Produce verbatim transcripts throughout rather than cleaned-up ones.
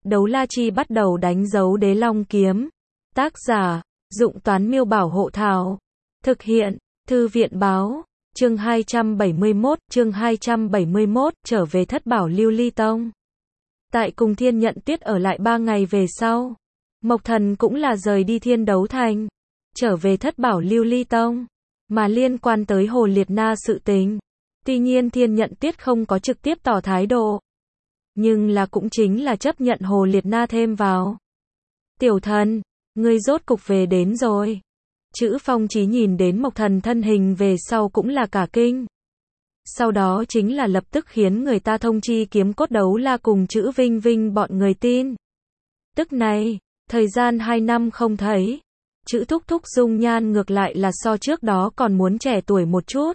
Đấu la chi bắt đầu đánh dấu đế long kiếm. Tác giả, Dụng Toán Miêu Bảo Hộ Thảo. Thực hiện, Thư viện Báo. Chương hai trăm bảy mươi mốt, chương hai trăm bảy mươi mốt, trở về Thất Bảo Lưu Ly Tông. Tại cùng Thiên Nhận Tuyết ở lại ba ngày về sau, Mộc Thần cũng là rời đi Thiên Đấu Thành, trở về Thất Bảo Lưu Ly Tông. Mà liên quan tới Hồ Liệt Na sự tình, tuy nhiên Thiên Nhận Tuyết không có trực tiếp tỏ thái độ, nhưng là cũng chính là chấp nhận Hồ Liệt Na thêm vào. Tiểu Thần, ngươi rốt cục về đến rồi. Chữ Phong Chí nhìn đến Mộc Thần thân hình về sau cũng là cả kinh. Sau đó chính là lập tức khiến người ta thông chi Kiếm Cốt Đấu La cùng Chữ Vinh Vinh bọn người tin. Tức này, thời gian hai năm không thấy, Chữ Thúc Thúc dung nhan ngược lại là so trước đó còn muốn trẻ tuổi một chút.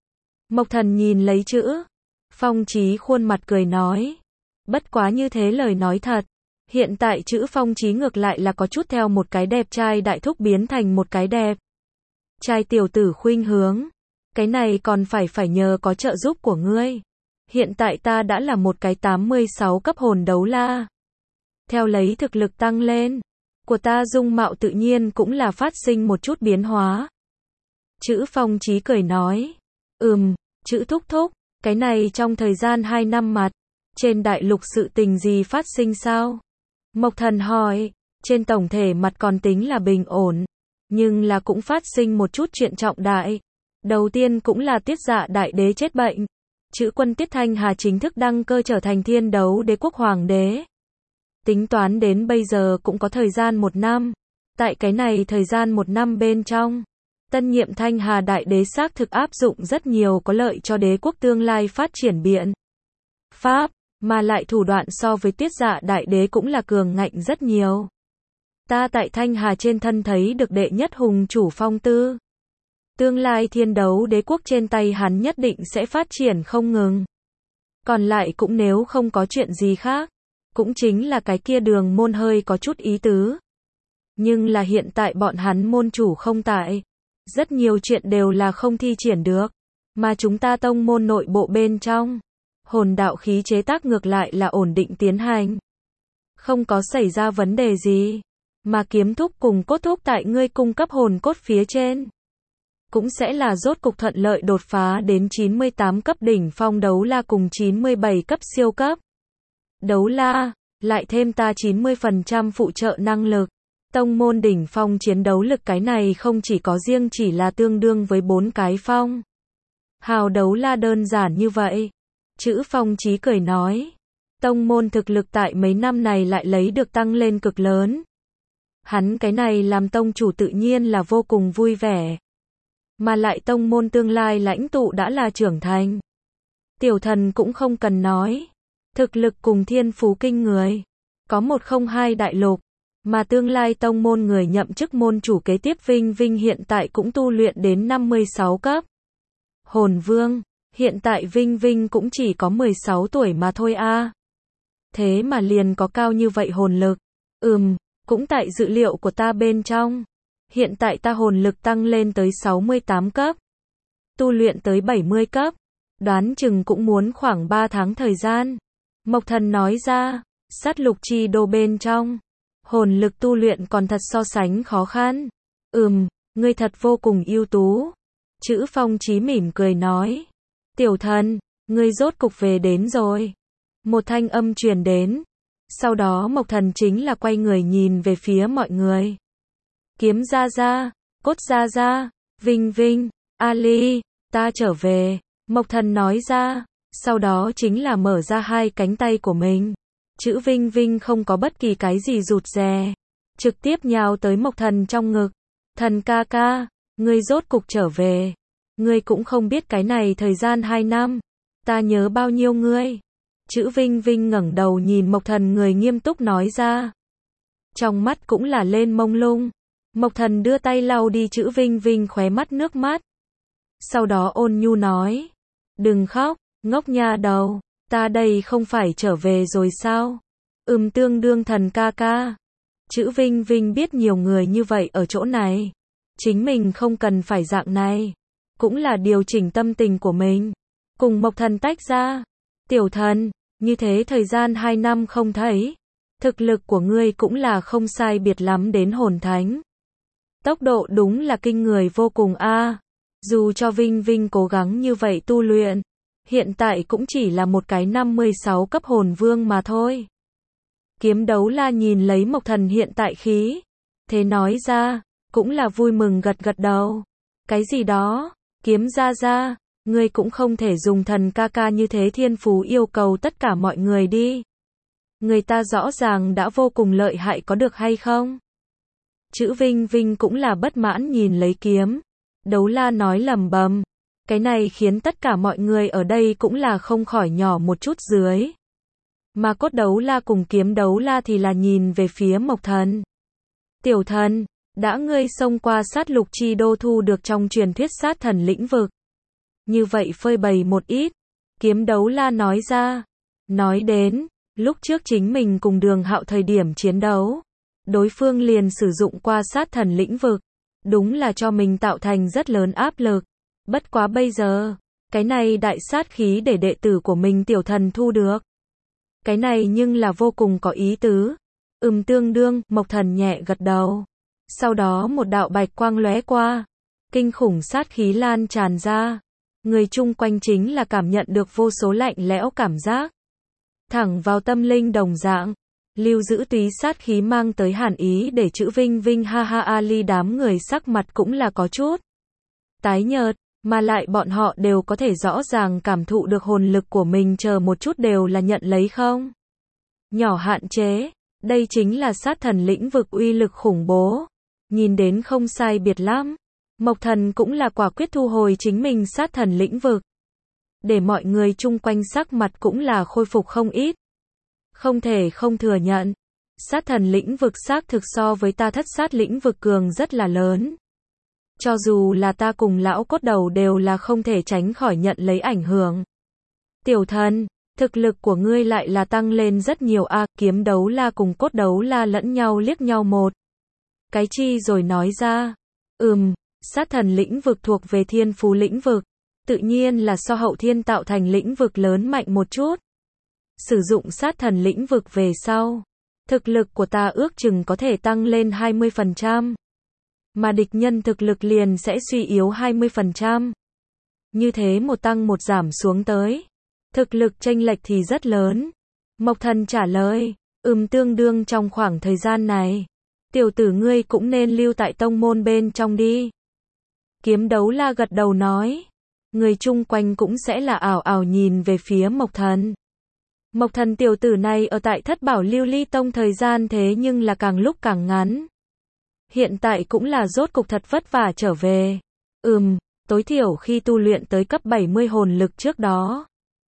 Mộc Thần nhìn lấy Chữ Phong Chí khuôn mặt cười nói. Bất quá như thế lời nói thật. Hiện tại Chữ Phong Chí ngược lại là có chút theo một cái đẹp trai đại thúc biến thành một cái đẹp trai tiểu tử khuynh hướng. Cái này còn phải phải nhờ có trợ giúp của ngươi. Hiện tại ta đã là một cái tám mươi sáu cấp hồn đấu la. Theo lấy thực lực tăng lên của ta, dung mạo tự nhiên cũng là phát sinh một chút biến hóa. Chữ Phong Chí cười nói. Ừm, Chữ Thúc Thúc, cái này trong thời gian hai năm mặt, trên đại lục sự tình gì phát sinh sao? Mộc Thần hỏi. Trên tổng thể mặt còn tính là bình ổn, nhưng là cũng phát sinh một chút chuyện trọng đại. Đầu tiên cũng là Tiết Dạ Đại Đế chết bệnh. Chữ quân Tiết Thanh Hà chính thức đăng cơ trở thành Thiên Đấu Đế quốc hoàng đế. Tính toán đến bây giờ cũng có thời gian một năm. Tại cái này thời gian một năm bên trong, tân nhiệm Thanh Hà Đại Đế xác thực áp dụng rất nhiều có lợi cho đế quốc tương lai phát triển biện pháp, mà lại thủ đoạn so với Tiết Dạ Đại Đế cũng là cường ngạnh rất nhiều. Ta tại Thanh Hà trên thân thấy được đệ nhất hùng chủ phong tư. Tương lai Thiên Đấu Đế quốc trên tay hắn nhất định sẽ phát triển không ngừng. Còn lại cũng nếu không có chuyện gì khác, cũng chính là cái kia Đường môn hơi có chút ý tứ. Nhưng là hiện tại bọn hắn môn chủ không tại, rất nhiều chuyện đều là không thi triển được, mà chúng ta tông môn nội bộ bên trong, hồn đạo khí chế tác ngược lại là ổn định tiến hành, không có xảy ra vấn đề gì, mà Kiếm Thúc cùng Cốt Thúc tại ngươi cung cấp hồn cốt phía trên, cũng sẽ là rốt cục thuận lợi đột phá đến chín mươi tám cấp đỉnh phong đấu la cùng chín mươi bảy cấp siêu cấp đấu la, lại thêm ta chín mươi phần trăm phụ trợ năng lực. Tông môn đỉnh phong chiến đấu lực, cái này không chỉ có riêng chỉ là tương đương với bốn cái phong hào đấu la đơn giản như vậy. Chữ Phong Chí cười nói. Tông môn thực lực tại mấy năm này lại lấy được tăng lên cực lớn. Hắn cái này làm tông chủ tự nhiên là vô cùng vui vẻ. Mà lại tông môn tương lai lãnh tụ đã là trưởng thành. Tiểu Thần cũng không cần nói. Thực lực cùng thiên phú kinh người. Có một không hai đại lục. Mà tương lai tông môn người nhậm chức môn chủ kế tiếp Vinh Vinh hiện tại cũng tu luyện đến năm mươi sáu cấp. Hồn Vương, hiện tại Vinh Vinh cũng chỉ có mười sáu tuổi mà thôi a. À. Thế mà liền có cao như vậy hồn lực. Ừm, cũng tại dự liệu của ta bên trong. Hiện tại ta hồn lực tăng lên tới sáu mươi tám cấp. Tu luyện tới bảy mươi cấp. Đoán chừng cũng muốn khoảng ba tháng thời gian. Mộc Thần nói ra, sát lục chi đô bên trong. Hồn lực tu luyện còn thật so sánh khó khăn. Ừm, ngươi thật vô cùng ưu tú. Chữ Phong Chí mỉm cười nói. Tiểu Thần, ngươi rốt cục về đến rồi. Một thanh âm truyền đến. Sau đó Mộc Thần chính là quay người nhìn về phía mọi người. Kiếm Gia Gia, Cốt Gia Gia, Vinh Vinh, Ali, ta trở về. Mộc Thần nói ra. Sau đó chính là mở ra hai cánh tay của mình. Chữ Vinh Vinh không có bất kỳ cái gì rụt rè, trực tiếp nhào tới Mộc Thần trong ngực. Thần ca ca, ngươi rốt cục trở về. Ngươi cũng không biết cái này thời gian hai năm, ta nhớ bao nhiêu ngươi. Chữ Vinh Vinh ngẩng đầu nhìn Mộc Thần, người nghiêm túc nói ra. Trong mắt cũng là lên mông lung. Mộc Thần đưa tay lau đi Chữ Vinh Vinh khóe mắt nước mắt. Sau đó ôn nhu nói. Đừng khóc, ngốc nha đầu. Ta đây không phải trở về rồi sao? Ừm, tương đương thần ca ca. Chữ Vinh Vinh biết nhiều người như vậy ở chỗ này. Chính mình không cần phải dạng này. Cũng là điều chỉnh tâm tình của mình. Cùng Mộc Thần tách ra. Tiểu Thần, như thế thời gian hai năm không thấy. Thực lực của ngươi cũng là không sai biệt lắm đến hồn thánh. Tốc độ đúng là kinh người vô cùng a. Dù cho Vinh Vinh cố gắng như vậy tu luyện, hiện tại cũng chỉ là một cái năm mươi sáu cấp hồn vương mà thôi. Kiếm Đấu La nhìn lấy Mộc Thần hiện tại khí, thế nói ra, cũng là vui mừng gật gật đầu. Cái gì đó, Kiếm gia gia, ngươi cũng không thể dùng thần ca ca như thế thiên phú yêu cầu tất cả mọi người đi. Người ta rõ ràng đã vô cùng lợi hại có được hay không? Chữ Vinh Vinh cũng là bất mãn nhìn lấy Kiếm Đấu La nói lầm bầm. Cái này khiến tất cả mọi người ở đây cũng là không khỏi nhỏ một chút dưới. Mà Cốt Đấu La cùng Kiếm Đấu La thì là nhìn về phía Mộc Thần. Tiểu thần, đã ngươi xông qua sát lục chi đô thu được trong truyền thuyết sát thần lĩnh vực. Như vậy phơi bày một ít. Kiếm Đấu La nói ra. Nói đến, lúc trước chính mình cùng Đường Hạo thời điểm chiến đấu, đối phương liền sử dụng qua sát thần lĩnh vực. Đúng là cho mình tạo thành rất lớn áp lực. Bất quá bây giờ, cái này đại sát khí để đệ tử của mình tiểu thần thu được. Cái này nhưng là vô cùng có ý tứ. Ừm tương đương, Mộc Thần nhẹ gật đầu. Sau đó một đạo bạch quang lóe qua. Kinh khủng sát khí lan tràn ra. Người chung quanh chính là cảm nhận được vô số lạnh lẽo cảm giác. Thẳng vào tâm linh đồng dạng. Lưu giữ túy sát khí mang tới hàn ý để chữ Vinh Vinh ha ha Ali đám người sắc mặt cũng là có chút tái nhợt, mà lại bọn họ đều có thể rõ ràng cảm thụ được hồn lực của mình chờ một chút đều là nhận lấy không. Nhỏ hạn chế, đây chính là sát thần lĩnh vực uy lực khủng bố. Nhìn đến không sai biệt lắm. Mộc Thần cũng là quả quyết thu hồi chính mình sát thần lĩnh vực. Để mọi người chung quanh sắc mặt cũng là khôi phục không ít. Không thể không thừa nhận. Sát thần lĩnh vực xác thực so với ta thất sát lĩnh vực cường rất là lớn. Cho dù là ta cùng lão cốt đầu đều là không thể tránh khỏi nhận lấy ảnh hưởng. Tiểu thần, thực lực của ngươi lại là tăng lên rất nhiều a. Kiếm Đấu La cùng Cốt Đấu La lẫn nhau liếc nhau một cái chi rồi nói ra. Ừm, sát thần lĩnh vực thuộc về thiên phú lĩnh vực. Tự nhiên là so hậu thiên tạo thành lĩnh vực lớn mạnh một chút. Sử dụng sát thần lĩnh vực về sau. Thực lực của ta ước chừng có thể tăng lên hai mươi phần trăm. Mà địch nhân thực lực liền sẽ suy yếu hai mươi phần trăm. Như thế một tăng một giảm xuống tới. Thực lực chênh lệch thì rất lớn. Mộc Thần trả lời. Ừm tương đương trong khoảng thời gian này. Tiểu tử ngươi cũng nên lưu tại tông môn bên trong đi. Kiếm Đấu La gật đầu nói. Người chung quanh cũng sẽ là ảo ảo nhìn về phía Mộc Thần. Mộc Thần tiểu tử này ở tại Thất Bảo Lưu Ly Tông thời gian thế nhưng là càng lúc càng ngắn. Hiện tại cũng là rốt cục thật vất vả trở về. Ừm, tối thiểu khi tu luyện tới cấp bảy mươi hồn lực trước đó.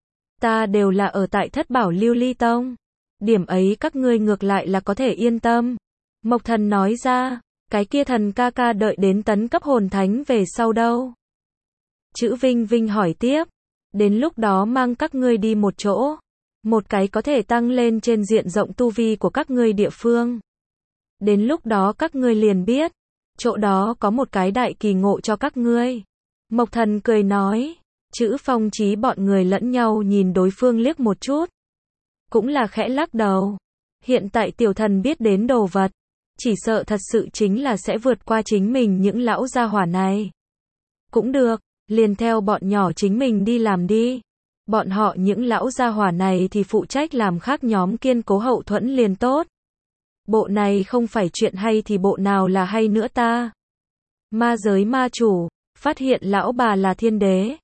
Ta đều là ở tại Thất Bảo Lưu Ly Tông. Điểm ấy các ngươi ngược lại là có thể yên tâm. Mộc Thần nói ra, cái kia thần ca ca đợi đến tấn cấp hồn thánh về sau đâu. Chữ Vinh Vinh hỏi tiếp, đến lúc đó mang các ngươi đi một chỗ. Một cái có thể tăng lên trên diện rộng tu vi của các ngươi địa phương. Đến lúc đó các ngươi liền biết, chỗ đó có một cái đại kỳ ngộ cho các ngươi. Mộc Thần cười nói, chữ Phong Chí bọn người lẫn nhau nhìn đối phương liếc một chút. Cũng là khẽ lắc đầu. Hiện tại tiểu thần biết đến đồ vật, chỉ sợ thật sự chính là sẽ vượt qua chính mình những lão gia hỏa này. Cũng được, liền theo bọn nhỏ chính mình đi làm đi. Bọn họ những lão gia hỏa này thì phụ trách làm khác nhóm kiên cố hậu thuẫn liền tốt. Bộ này không phải chuyện hay thì bộ nào là hay nữa ta. Ma giới ma chủ, phát hiện lão bà là thiên đế.